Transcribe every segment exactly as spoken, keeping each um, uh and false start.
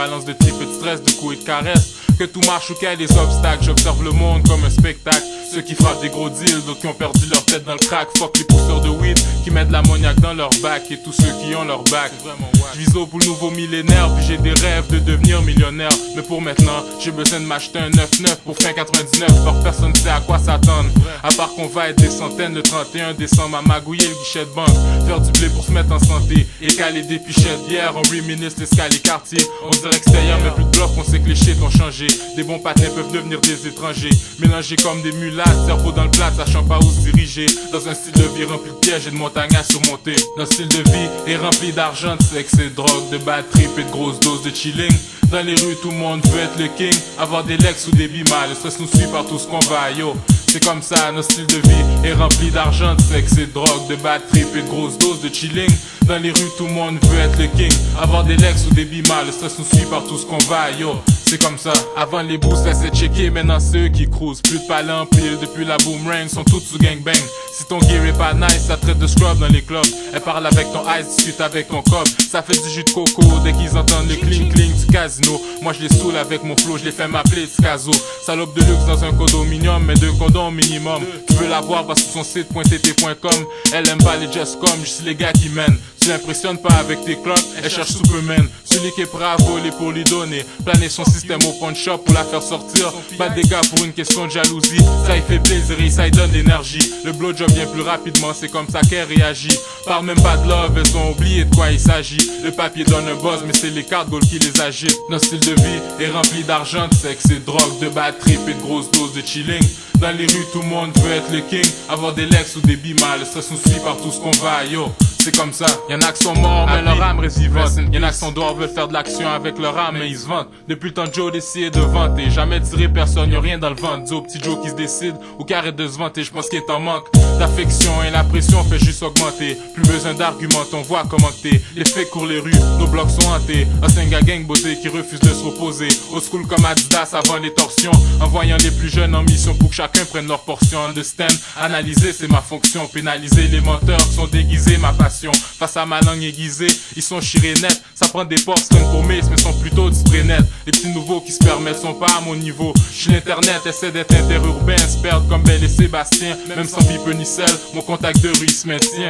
balance de type et de stress, de coups et de caresses. Que tout marche ou qu'il y ait des obstacles, j'observe le monde comme un spectacle. Ceux qui frappent des gros deals, d'autres qui ont perdu leur tête dans le crack. Fuck les pousseurs de weed qui mettent de l'ammoniaque dans leur bac. Et tous ceux qui ont leur bac. Je vise au pour le nouveau millénaire, puis j'ai des rêves de devenir millionnaire. Mais pour maintenant, j'ai besoin de m'acheter un neuf neuf pour fin quatre-vingt-dix-neuf. Or personne sait à quoi s'attendre, à part qu'on va être des centaines le trente et un décembre à magouiller le guichet de banque. Faire du blé pour se mettre en santé et caler des pichettes bière. On reminisce l'escalier quartier. On dirait extérieur mais plus de bloc, on sait que les shit ont changé. Des bons patins peuvent devenir des étrangers, mélangés comme des mulâtres, cerveau dans le plat, sachant pas où se diriger. Dans un style de vie rempli de pièges et de montagnes à surmonter. Notre style de vie est rempli d'argent, de sexe et de drogue, de bad trip et de grosses doses de chilling. Dans les rues tout le monde veut être le king, avoir des lex ou des bimas, le stress nous suit partout ce qu'on va, yo. C'est comme ça, notre style de vie est rempli d'argent, de sexe et de drogue, de bad trip et de grosses doses de chilling. Dans les rues tout le monde veut être le king, avoir des lex ou des bimas, le stress nous suit partout ce qu'on va, yo. C'est comme ça, avant les boosts laissaient checker, maintenant ceux qui cruisent. Plus de palais en pile depuis la boomerang, sont tous sous gangbang. Si ton gear est pas nice, ça traite de scrub dans les clubs. Elle parle avec ton ice, discute avec ton cob. Ça fait du jus de coco dès qu'ils entendent le cling cling du casino. Moi je les saoule avec mon flow, je les fais m'appeler Tskazo. Salope de luxe dans un condominium, mais deux condoms minimum. Tu veux la voir, va sur son site .tt point com. Elle aime pas les just come, je suis les gars qui mènent. Tu l'impressionnes pas avec tes clocks, elle cherche Superman. Celui qui est prêt à voler pour lui donner, planer son système au pawn shop pour la faire sortir. Pas de dégâts pour une question de jalousie, ça y fait plaisir et ça y donne l'énergie. Le blowjob vient plus rapidement, c'est comme ça qu'elle réagit. Parle même pas de love, elles ont oublié de quoi il s'agit. Le papier donne un buzz, mais c'est les cartes gold qui les agitent. Notre style de vie est rempli d'argent, de sexe et de drogue, de bad trip et de grosses doses de chilling. Dans les rues tout le monde veut être le king, avoir des lex ou des bimas, le stress nous suit partout ce qu'on va, yo. C'est comme ça, y'en a qui sont morts mais leur âme reste vivante. Y'en a qui sont dehors veulent faire de l'action avec leur âme mais ils se vantent. Depuis le temps Joe d'essayer de vanter, jamais tiré personne, y'a rien dans le ventre. Dis au petit Joe qui se décide ou qui arrête de se vanter, j'pense qu'il est en manque d'affection et la pression fait juste augmenter. Plus besoin d'arguments, on voit comment t'es. Les faits courent les rues, nos blocs sont hantés. Un singa gang beauté qui refuse de se reposer. Au school comme Adidas avant les torsions, envoyant les plus jeunes en mission pour que chacun prenne leur portion. Understand, analyser c'est ma fonction, pénaliser les menteurs qui sont déguisés, ma passion. Face à ma langue aiguisée, ils sont chirés net. Ça prend des portes comme pour Mace, mais sont plutôt du spray net. Les petits nouveaux qui se permettent sont pas à mon niveau. J'suis l'internet, essaie d'être interurbain, se perdre comme Belle et Sébastien. Même sans pipe ni sel, mon contact de rue il se maintient.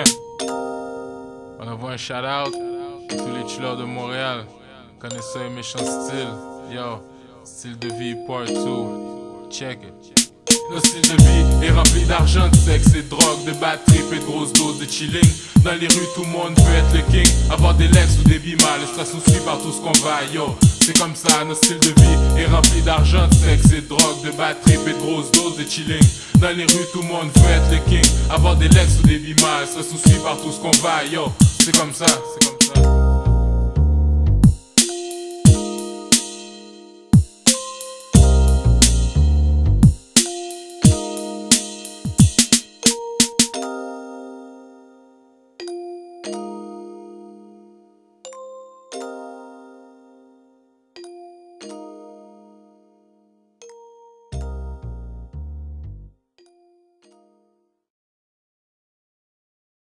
On envoie un shout out à tous les chillers de Montréal. Connaissez un méchant style. Yo, style de vie part deux. Check it. Notre style de vie est rempli d'argent, de sexe et de drogue, de bad trip et de grosses doses de chilling. Dans les rues tout le monde veut être le king, avoir des lex ou des bimas, le stress nous suit partout ce qu'on va, yo. C'est comme ça, notre style de vie est rempli d'argent, de sexe et de drogue, de bad trip et de grosses doses de chilling. Dans les rues tout le monde veut être le king, avoir des lex ou des bimas, le stress nous suit partout ce qu'on va, yo. C'est comme ça, c'est comme ça.